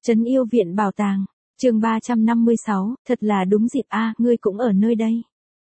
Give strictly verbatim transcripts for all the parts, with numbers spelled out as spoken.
Trấn Yêu Viện Bảo Tàng, chương ba trăm năm mươi sáu, thật là đúng dịp a, ngươi cũng ở nơi đây.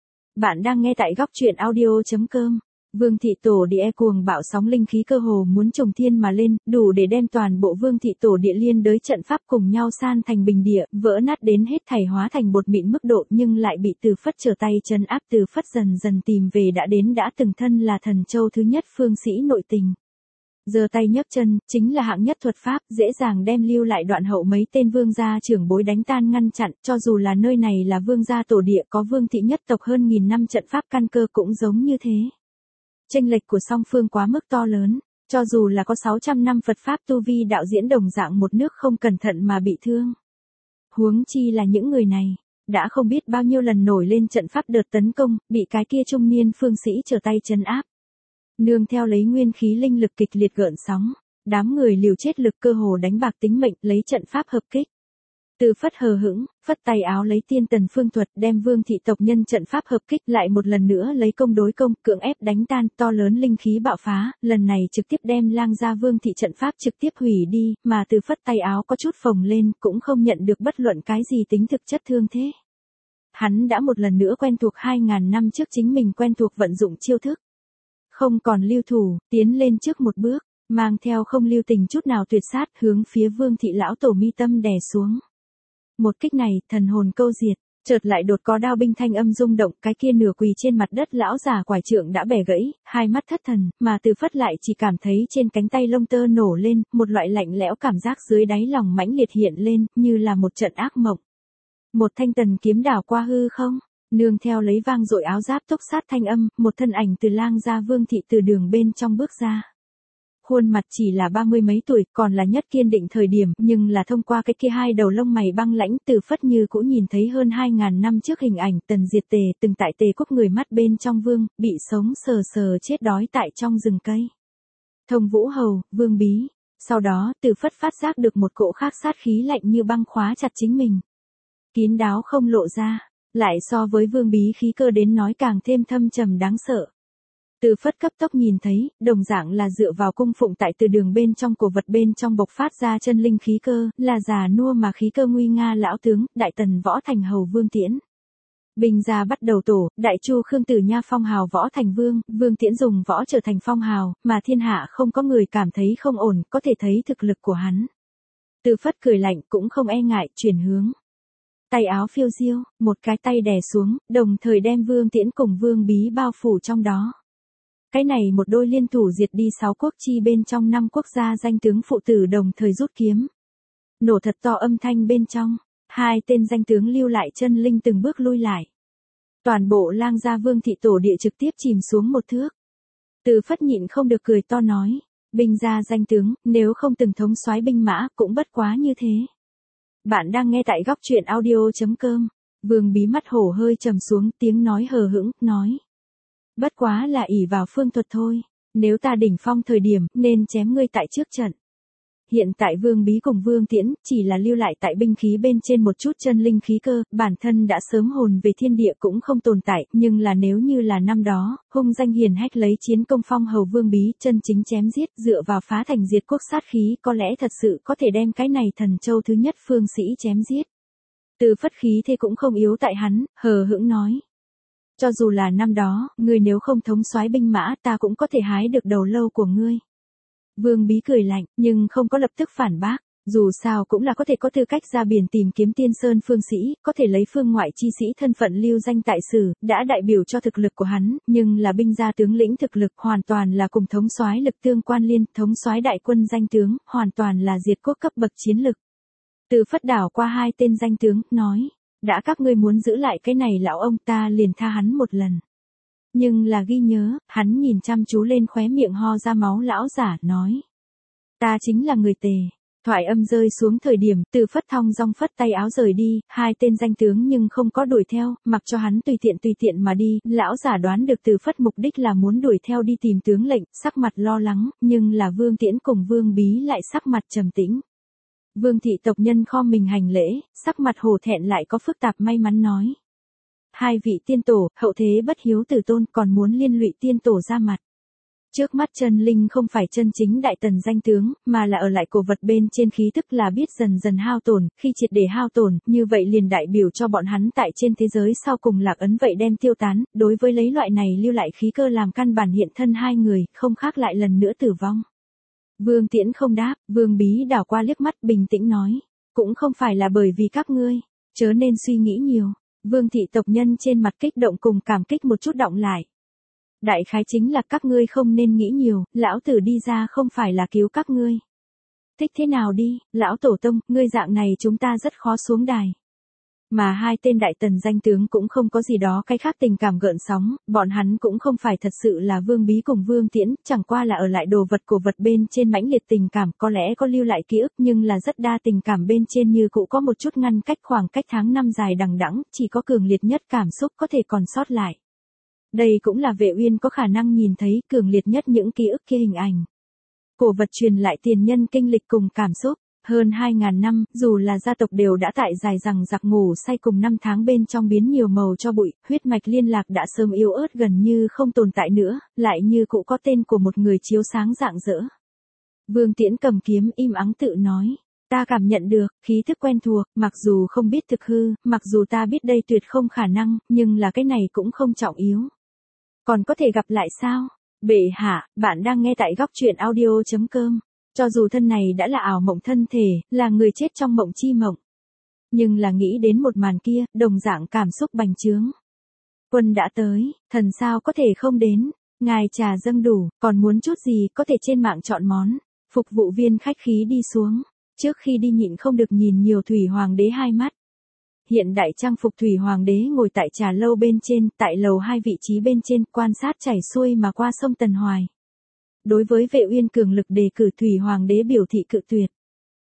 Bạn đang nghe tại góc truyện audio chấm com. Vương thị tổ địa cuồng bạo sóng linh khí cơ hồ muốn trùng thiên mà lên, đủ để đem toàn bộ vương thị tổ địa liên đới trận pháp cùng nhau san thành bình địa, vỡ nát đến hết thảy hóa thành bột mịn mức độ, nhưng lại bị Từ Phất trở tay trấn áp. Từ Phất dần dần tìm về đã đến đã từng thân là thần châu thứ nhất phương sĩ nội tình. Giơ tay nhấc chân, chính là hạng nhất thuật pháp, dễ dàng đem lưu lại đoạn hậu mấy tên vương gia trưởng bối đánh tan ngăn chặn, cho dù là nơi này là vương gia tổ địa có vương thị nhất tộc hơn nghìn năm trận pháp căn cơ cũng giống như thế. Chênh lệch của song phương quá mức to lớn, cho dù là có sáu trăm năm Phật pháp tu vi đạo diễn đồng dạng một nước không cẩn thận mà bị thương. Huống chi là những người này, đã không biết bao nhiêu lần nổi lên trận pháp đợt tấn công, bị cái kia trung niên phương sĩ trở tay trấn áp. Nương theo lấy nguyên khí linh lực kịch liệt gợn sóng, đám người liều chết lực cơ hồ đánh bạc tính mệnh lấy trận pháp hợp kích. Từ Phất hờ hững, phất tay áo lấy tiên tần phương thuật đem vương thị tộc nhân trận pháp hợp kích lại một lần nữa lấy công đối công, cưỡng ép đánh tan, to lớn linh khí bạo phá, lần này trực tiếp đem lang gia vương thị trận pháp trực tiếp hủy đi, mà Từ Phất tay áo có chút phồng lên, cũng không nhận được bất luận cái gì tính thực chất thương thế. Hắn đã một lần nữa quen thuộc hai ngàn năm trước chính mình quen thuộc vận dụng chiêu thức. Không còn lưu thủ, tiến lên trước một bước, mang theo không lưu tình chút nào tuyệt sát hướng phía vương thị lão tổ mi tâm đè xuống. Một kích này, thần hồn câu diệt, chợt lại đột có đao binh thanh âm rung động, cái kia nửa quỳ trên mặt đất lão già quải trượng đã bẻ gãy, hai mắt thất thần, mà Từ Phất lại chỉ cảm thấy trên cánh tay lông tơ nổ lên, một loại lạnh lẽo cảm giác dưới đáy lòng mãnh liệt hiện lên, như là một trận ác mộng. Một thanh tần kiếm đảo qua hư không, nương theo lấy vang dội áo giáp túc sát thanh âm, một thân ảnh từ lang gia vương thị từ đường bên trong bước ra. Khuôn mặt chỉ là ba mươi mấy tuổi, còn là nhất kiên định thời điểm, nhưng là thông qua cái kia hai đầu lông mày băng lãnh, Từ Phất như cũng nhìn thấy hơn hai ngàn năm trước hình ảnh Tần Diệt Tề, từng tại Tề quốc người mắt bên trong vương, bị sống sờ sờ chết đói tại trong rừng cây. Thông Vũ Hầu, Vương Bí. Sau đó, Từ Phất phát giác được một cỗ khác sát khí lạnh như băng khóa chặt chính mình. Kín đáo không lộ ra, lại so với Vương Bí khí cơ đến nói càng thêm thâm trầm đáng sợ. Từ Phất cấp tốc nhìn thấy, đồng dạng là dựa vào cung phụng tại từ đường bên trong cổ vật bên trong bộc phát ra chân linh khí cơ, là già nua mà khí cơ nguy nga lão tướng, đại tần võ thành hầu Vương Tiễn. Bình gia bắt đầu tổ, đại chu Khương Tử Nha phong hào võ thành vương, Vương Tiễn dùng võ trở thành phong hào, mà thiên hạ không có người cảm thấy không ổn, có thể thấy thực lực của hắn. Từ Phất cười lạnh cũng không e ngại, chuyển hướng. Tay áo phiêu diêu, một cái tay đè xuống, đồng thời đem Vương Tiễn cùng Vương Bí bao phủ trong đó. Cái này một đôi liên thủ diệt đi sáu quốc chi bên trong năm quốc gia danh tướng phụ tử đồng thời rút kiếm. Nổ thật to âm thanh bên trong, hai tên danh tướng lưu lại chân linh từng bước lui lại. Toàn bộ lang gia vương thị tổ địa trực tiếp chìm xuống một thước. Từ Phất nhịn không được cười to nói, binh gia danh tướng, nếu không từng thống soái binh mã cũng bất quá như thế. Bạn đang nghe tại góc truyện audio chấm com. Vương Bí mắt hổ hơi trầm xuống, tiếng nói hờ hững, nói. Bất quá là ỷ vào phương thuật thôi, nếu ta đỉnh phong thời điểm, nên chém ngươi tại trước trận. Hiện tại Vương Bí cùng Vương Tiễn, chỉ là lưu lại tại binh khí bên trên một chút chân linh khí cơ, bản thân đã sớm hồn về thiên địa cũng không tồn tại, nhưng là nếu như là năm đó, hung danh hiền hách lấy chiến công phong hầu Vương Bí, chân chính chém giết, dựa vào phá thành diệt quốc sát khí, có lẽ thật sự có thể đem cái này thần châu thứ nhất phương sĩ chém giết. Từ Phất khí thế cũng không yếu tại hắn, hờ hững nói. Cho dù là năm đó, ngươi nếu không thống soái binh mã, ta cũng có thể hái được đầu lâu của ngươi. Vương Bí cười lạnh, nhưng không có lập tức phản bác, dù sao cũng là có thể có tư cách ra biển tìm kiếm tiên sơn phương sĩ, có thể lấy phương ngoại chi sĩ thân phận lưu danh tại sử, đã đại biểu cho thực lực của hắn, nhưng là binh gia tướng lĩnh thực lực hoàn toàn là cùng thống soái lực tương quan liên, thống soái đại quân danh tướng, hoàn toàn là diệt quốc cấp bậc chiến lực. Từ Phất đảo qua hai tên danh tướng, nói. Đã các ngươi muốn giữ lại cái này lão ông ta liền tha hắn một lần. Nhưng là ghi nhớ, hắn nhìn chăm chú lên khóe miệng ho ra máu lão giả, nói. Ta chính là người Tề. Thoại âm rơi xuống thời điểm, Từ Phất thong dong phất tay áo rời đi, hai tên danh tướng nhưng không có đuổi theo, mặc cho hắn tùy tiện tùy tiện mà đi, lão giả đoán được Từ Phất mục đích là muốn đuổi theo đi tìm tướng lệnh, sắc mặt lo lắng, nhưng là Vương Tiễn cùng Vương Bí lại sắc mặt trầm tĩnh. Vương thị tộc nhân khom mình hành lễ, sắc mặt hổ thẹn lại có phức tạp may mắn nói. Hai vị tiên tổ, hậu thế bất hiếu tử tôn còn muốn liên lụy tiên tổ ra mặt. Trước mắt chân linh không phải chân chính đại tần danh tướng, mà là ở lại cổ vật bên trên khí tức là biết dần dần hao tổn, khi triệt để hao tổn, như vậy liền đại biểu cho bọn hắn tại trên thế giới sau cùng lạc ấn vậy đem tiêu tán, đối với lấy loại này lưu lại khí cơ làm căn bản hiện thân hai người, không khác lại lần nữa tử vong. Vương Tiễn không đáp, Vương Bí đảo qua liếc mắt bình tĩnh nói, cũng không phải là bởi vì các ngươi, chớ nên suy nghĩ nhiều. Vương thị tộc nhân trên mặt kích động cùng cảm kích một chút động lại. Đại khái chính là các ngươi không nên nghĩ nhiều, lão tử đi ra không phải là cứu các ngươi. Thích thế nào đi, lão tổ tông, ngươi dạng này chúng ta rất khó xuống đài. Mà hai tên đại tần danh tướng cũng không có gì đó cái khác tình cảm gợn sóng, bọn hắn cũng không phải thật sự là Vương Bí cùng Vương Tiễn, chẳng qua là ở lại đồ vật cổ vật bên trên mãnh liệt tình cảm, có lẽ có lưu lại ký ức nhưng là rất đa tình cảm bên trên như cũ có một chút ngăn cách khoảng cách tháng năm dài đằng đẵng, chỉ có cường liệt nhất cảm xúc có thể còn sót lại. Đây cũng là Vệ Uyên có khả năng nhìn thấy cường liệt nhất những ký ức kia hình ảnh. Cổ vật truyền lại tiền nhân kinh lịch cùng cảm xúc. Hơn hai ngàn năm, dù là gia tộc đều đã tại dài rằng giặc ngủ say cùng năm tháng bên trong biến nhiều màu cho bụi, huyết mạch liên lạc đã sớm yếu ớt gần như không tồn tại nữa, lại như cụ có tên của một người chiếu sáng rạng rỡ. Vương Tiễn cầm kiếm im ắng tự nói, ta cảm nhận được, khí thức quen thuộc, mặc dù không biết thực hư, mặc dù ta biết đây tuyệt không khả năng, nhưng là cái này cũng không trọng yếu. Còn có thể gặp lại sao? Bệ hạ, bạn đang nghe tại góc truyện audio chấm com. Cho dù thân này đã là ảo mộng thân thể, là người chết trong mộng chi mộng. Nhưng là nghĩ đến một màn kia, đồng dạng cảm xúc bành trướng. Quân đã tới, thần sao có thể không đến, ngài trà dâng đủ, còn muốn chút gì có thể trên mạng chọn món. Phục vụ viên khách khí đi xuống, trước khi đi nhịn không được nhìn nhiều Thủy Hoàng đế hai mắt. Hiện đại trang phục Thủy Hoàng đế ngồi tại trà lâu bên trên, tại lầu hai vị trí bên trên, quan sát chảy xuôi mà qua sông Tần Hoài. Đối với Vệ Uyên cường lực đề cử Thủy Hoàng đế biểu thị cự tuyệt.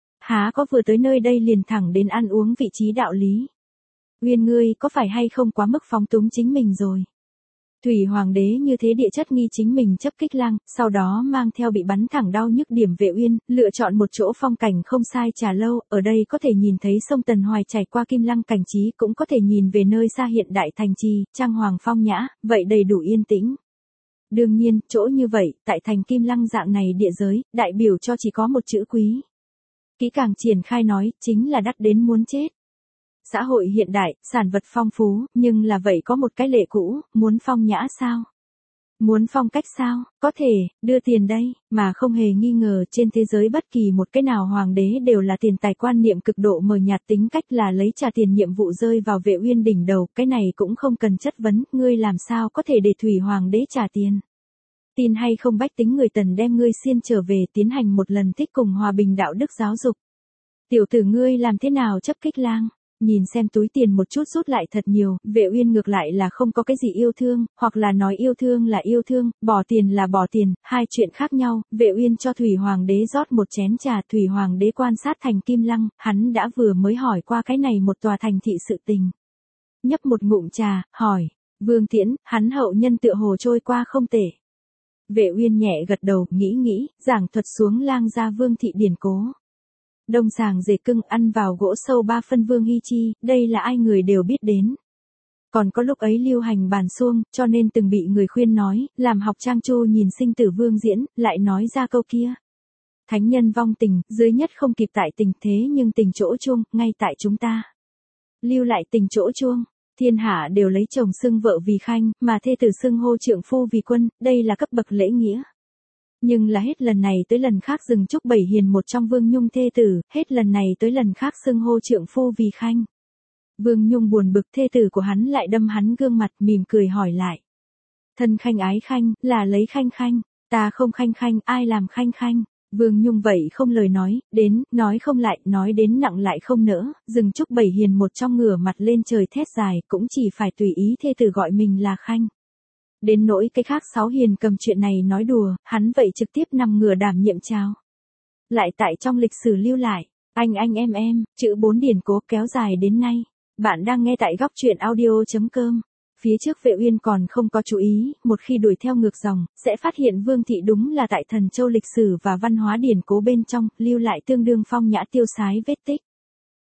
Há có vừa tới nơi đây liền thẳng đến ăn uống vị trí đạo lý. Uyên ngươi có phải hay không quá mức phóng túng chính mình rồi. Thủy Hoàng đế như thế địa chất nghi chính mình chấp kích lăng, sau đó mang theo bị bắn thẳng đau nhức điểm Vệ Uyên, lựa chọn một chỗ phong cảnh không sai trà lâu, ở đây có thể nhìn thấy sông Tần Hoài chảy qua Kim Lăng cảnh trí, cũng có thể nhìn về nơi xa hiện đại thành trì, trang hoàng phong nhã, vậy đầy đủ yên tĩnh. Đương nhiên, chỗ như vậy, tại thành Kim Lăng dạng này địa giới, đại biểu cho chỉ có một chữ quý. Kỹ càng triển khai nói, chính là đắt đến muốn chết. Xã hội hiện đại, sản vật phong phú, nhưng là vậy có một cái lệ cũ, muốn phong nhã sao? Muốn phong cách sao? Có thể, đưa tiền đây, mà không hề nghi ngờ trên thế giới bất kỳ một cái nào hoàng đế đều là tiền tài quan niệm cực độ mờ nhạt tính cách là lấy trả tiền nhiệm vụ rơi vào Vệ Uyên đỉnh đầu, cái này cũng không cần chất vấn, ngươi làm sao có thể để Thủy Hoàng đế trả tiền. Tin hay không bách tính người Tần đem ngươi xiên trở về tiến hành một lần thích cùng hòa bình đạo đức giáo dục. Tiểu tử ngươi làm thế nào chấp kích lang? Nhìn xem túi tiền một chút rút lại thật nhiều, Vệ Uyên ngược lại là không có cái gì yêu thương, hoặc là nói yêu thương là yêu thương, bỏ tiền là bỏ tiền, hai chuyện khác nhau. Vệ Uyên cho Thủy Hoàng đế rót một chén trà, Thủy Hoàng đế quan sát thành Kim Lăng, hắn đã vừa mới hỏi qua cái này một tòa thành thị sự tình. Nhấp một ngụm trà, hỏi, Vương Tiễn, hắn hậu nhân tựa hồ trôi qua không tệ. Vệ Uyên nhẹ gật đầu, nghĩ nghĩ, giảng thuật xuống lang gia Vương thị điển cố. Đông sàng dề cưng ăn vào gỗ sâu ba phân Vương Hy Chi, đây là ai người đều biết đến. Còn có lúc ấy lưu hành bàn xuông, cho nên từng bị người khuyên nói, làm học trang chu nhìn sinh tử Vương diễn, lại nói ra câu kia. Thánh nhân vong tình, dưới nhất không kịp tại tình thế nhưng tình chỗ chuông, ngay tại chúng ta. Lưu lại tình chỗ chuông. Thiên hạ đều lấy chồng xưng vợ vì khanh, mà thê tử xưng hô trượng phu vì quân, đây là cấp bậc lễ nghĩa. Nhưng là hết lần này tới lần khác dừng Trúc Bảy Hiền một trong Vương Nhung thê tử, hết lần này tới lần khác xưng hô trượng phu vì khanh. Vương Nhung buồn bực thê tử của hắn lại đâm hắn gương mặt mỉm cười hỏi lại. Thân khanh ái khanh, là lấy khanh khanh, ta không khanh khanh, ai làm khanh khanh. Vương Nhung vậy không lời nói, đến, nói không lại, nói đến nặng lại không nỡ, dừng Trúc Bảy Hiền một trong ngửa mặt lên trời thét dài, cũng chỉ phải tùy ý thê tử gọi mình là khanh. Đến nỗi cái khác sáu hiền cầm chuyện này nói đùa, hắn vậy trực tiếp nằm ngửa đảm nhiệm chào. Lại tại trong lịch sử lưu lại, anh anh em em, chữ bốn điển cố kéo dài đến nay. Bạn đang nghe tại góc truyện audio chấm com. Phía trước Vệ Uyên còn không có chú ý, một khi đuổi theo ngược dòng, sẽ phát hiện Vương thị đúng là tại Thần Châu lịch sử và văn hóa điển cố bên trong, lưu lại tương đương phong nhã tiêu sái vết tích.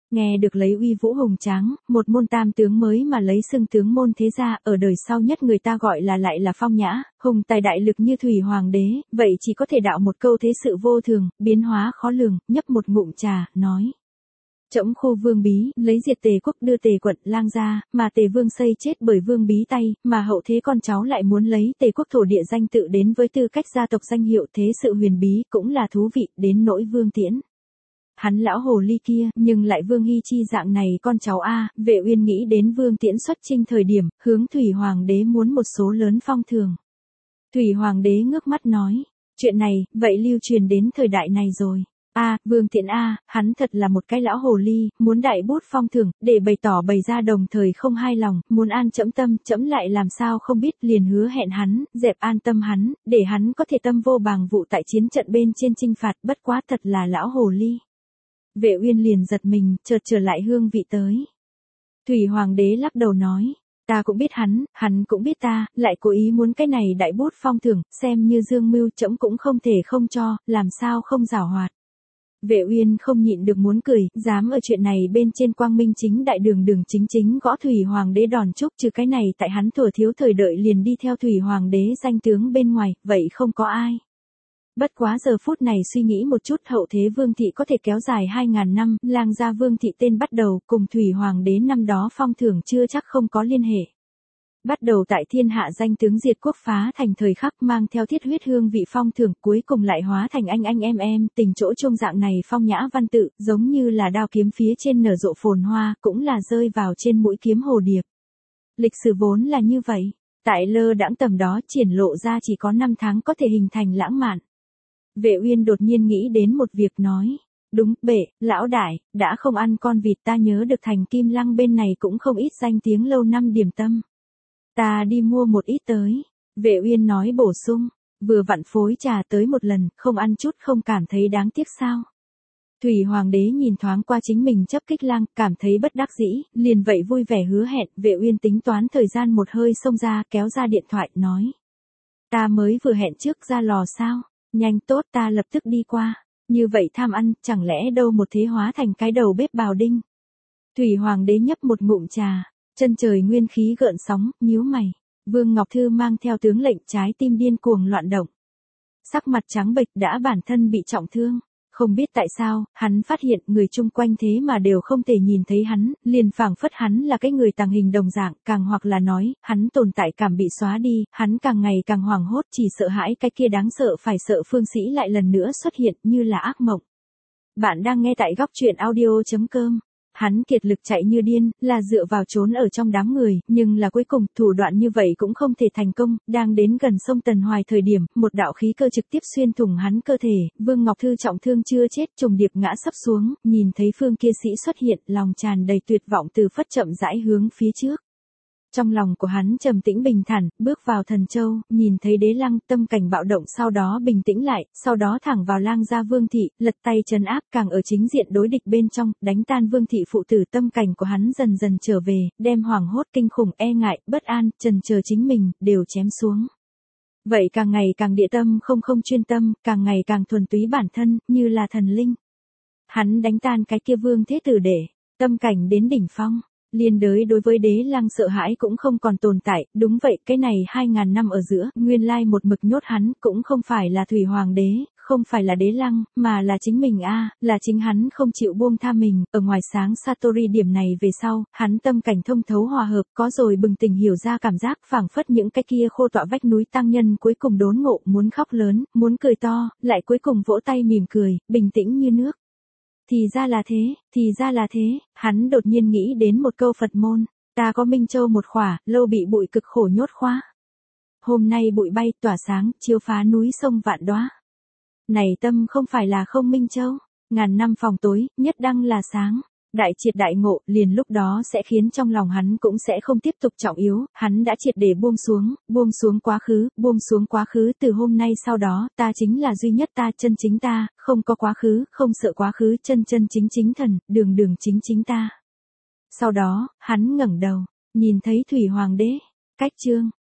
Nghe được lấy uy vũ hùng tráng, một môn tam tướng mới mà lấy xưng tướng môn thế gia, ở đời sau nhất người ta gọi là lại là phong nhã, hùng tài đại lực như thủy hoàng đế, vậy chỉ có thể đạo một câu thế sự vô thường, biến hóa khó lường, nhấp một ngụm trà, nói. Trẫm khô Vương Bí, lấy diệt Tề quốc đưa Tề quận lang ra, mà Tề Vương xây chết bởi Vương Bí tay, mà hậu thế con cháu lại muốn lấy Tề quốc thổ địa danh tự đến với tư cách gia tộc danh hiệu, thế sự huyền bí cũng là thú vị, đến nỗi Vương Tiễn. Hắn lão hồ ly kia, nhưng lại Vương Hy Chi dạng này con cháu a, Vệ Uyên nghĩ đến Vương Tiễn xuất chinh thời điểm, hướng Thủy Hoàng đế muốn một số lớn phong thường. Thủy Hoàng đế ngước mắt nói, chuyện này, vậy lưu truyền đến thời đại này rồi. A, à, Vương Tiễn a, hắn thật là một cái lão hồ ly, muốn đại bút phong thưởng, để bày tỏ bày ra đồng thời không hai lòng, muốn an trẫm tâm, trẫm lại làm sao không biết, liền hứa hẹn hắn, dẹp an tâm hắn, để hắn có thể tâm vô bàng vụ tại chiến trận bên trên chinh phạt, bất quá thật là lão hồ ly. Vệ Uyên liền giật mình, chợt trở lại hương vị tới. Thủy Hoàng đế lắc đầu nói, ta cũng biết hắn, hắn cũng biết ta, lại cố ý muốn cái này đại bút phong thưởng, xem như dương mưu, trẫm cũng không thể không cho, làm sao không giảo hoạt. Vệ Uyên không nhịn được muốn cười, dám ở chuyện này bên trên quang minh chính đại đường đường chính chính gõ Thủy Hoàng đế đòn chúc, trừ cái này tại hắn thuở thiếu thời đợi liền đi theo Thủy Hoàng đế danh tướng bên ngoài, vậy không có ai. Bất quá giờ phút này suy nghĩ một chút, hậu thế Vương thị có thể kéo dài hai ngàn năm, lang gia Vương thị tên bắt đầu, cùng Thủy Hoàng đế năm đó phong thưởng chưa chắc không có liên hệ. Bắt đầu tại thiên hạ danh tướng diệt quốc phá thành thời khắc, mang theo thiết huyết hương vị phong thưởng, cuối cùng lại hóa thành anh anh em em, tình chỗ trung dạng này phong nhã văn tự, giống như là đao kiếm phía trên nở rộ phồn hoa, cũng là rơi vào trên mũi kiếm hồ điệp. Lịch sử vốn là như vậy, tại lơ đãng tầm đó triển lộ ra chỉ có năm tháng có thể hình thành lãng mạn. Vệ Uyên đột nhiên nghĩ đến một việc nói, đúng, bệ, lão đại, đã không ăn con vịt, ta nhớ được thành Kim Lăng bên này cũng không ít danh tiếng lâu năm điểm tâm. Ta đi mua một ít tới. Vệ Uyên nói bổ sung, vừa vặn phối trà tới một lần, không ăn chút không cảm thấy đáng tiếc sao. Thủy Hoàng đế nhìn thoáng qua chính mình chấp kích lang, cảm thấy bất đắc dĩ, liền vậy vui vẻ hứa hẹn. Vệ Uyên tính toán thời gian một hơi xông ra, kéo ra điện thoại, nói. Ta mới vừa hẹn trước ra lò sao, nhanh tốt ta lập tức đi qua. Như vậy tham ăn, chẳng lẽ đâu một thế hóa thành cái đầu bếp bào đinh. Thủy Hoàng đế nhấp một ngụm trà. Chân trời nguyên khí gợn sóng, nhíu mày. Vương Ngọc Thư mang theo tướng lệnh, trái tim điên cuồng loạn động. Sắc mặt trắng bệch, đã bản thân bị trọng thương. Không biết tại sao, hắn phát hiện người chung quanh thế mà đều không thể nhìn thấy hắn, liền phảng phất hắn là cái người tàng hình đồng dạng, càng hoặc là nói, hắn tồn tại cảm bị xóa đi, hắn càng ngày càng hoảng hốt, chỉ sợ hãi cái kia đáng sợ phải sợ phương sĩ lại lần nữa xuất hiện như là ác mộng. Bạn đang nghe tại góc truyện audio chấm com. Hắn kiệt lực chạy như điên, là dựa vào trốn ở trong đám người, nhưng là cuối cùng, thủ đoạn như vậy cũng không thể thành công, đang đến gần sông Tần Hoài thời điểm, một đạo khí cơ trực tiếp xuyên thủng hắn cơ thể, Vương Ngọc Thư trọng thương chưa chết, trùng điệp ngã sấp xuống, nhìn thấy phương kia sĩ xuất hiện, lòng tràn đầy tuyệt vọng từ phất chậm rãi hướng phía trước. Trong lòng của hắn trầm tĩnh bình thản, bước vào Thần Châu, nhìn thấy Đế Lăng, tâm cảnh bạo động, sau đó bình tĩnh lại, sau đó thẳng vào lang gia Vương thị, lật tay trấn áp, càng ở chính diện đối địch bên trong, đánh tan Vương thị phụ tử, tâm cảnh của hắn dần dần trở về, đem hoảng hốt kinh khủng, e ngại, bất an, trần chờ chính mình, đều chém xuống. Vậy càng ngày càng địa tâm không không chuyên tâm, càng ngày càng thuần túy bản thân, như là thần linh. Hắn đánh tan cái kia Vương thế tử để, tâm cảnh đến đỉnh phong. Liên đới đối với Đế Lăng sợ hãi cũng không còn tồn tại, đúng vậy, cái này hai ngàn năm ở giữa, nguyên lai một mực nhốt hắn, cũng không phải là Thủy Hoàng đế, không phải là Đế Lăng, mà là chính mình a, là chính hắn không chịu buông tha mình, ở ngoài sáng Satori điểm này về sau, hắn tâm cảnh thông thấu hòa hợp, có rồi bừng tỉnh hiểu ra cảm giác, phảng phất những cái kia khô tọa vách núi tăng nhân cuối cùng đốn ngộ, muốn khóc lớn, muốn cười to, lại cuối cùng vỗ tay mỉm cười, bình tĩnh như nước. Thì ra là thế, thì ra là thế, hắn đột nhiên nghĩ đến một câu Phật môn, ta có Minh Châu một khỏa, lâu bị bụi cực khổ nhốt khóa. Hôm nay bụi bay tỏa sáng, chiếu phá núi sông vạn đóa. Này tâm không phải là không Minh Châu, ngàn năm phòng tối, nhất đăng là sáng. Đại triệt đại ngộ, liền lúc đó sẽ khiến trong lòng hắn cũng sẽ không tiếp tục trọng yếu, hắn đã triệt để buông xuống, buông xuống quá khứ, buông xuống quá khứ, từ hôm nay sau đó, ta chính là duy nhất ta, chân chính ta, không có quá khứ, không sợ quá khứ, chân chân chính chính thần, đường đường chính chính ta. Sau đó, hắn ngẩng đầu, nhìn thấy Thủy Hoàng đế, cách chương.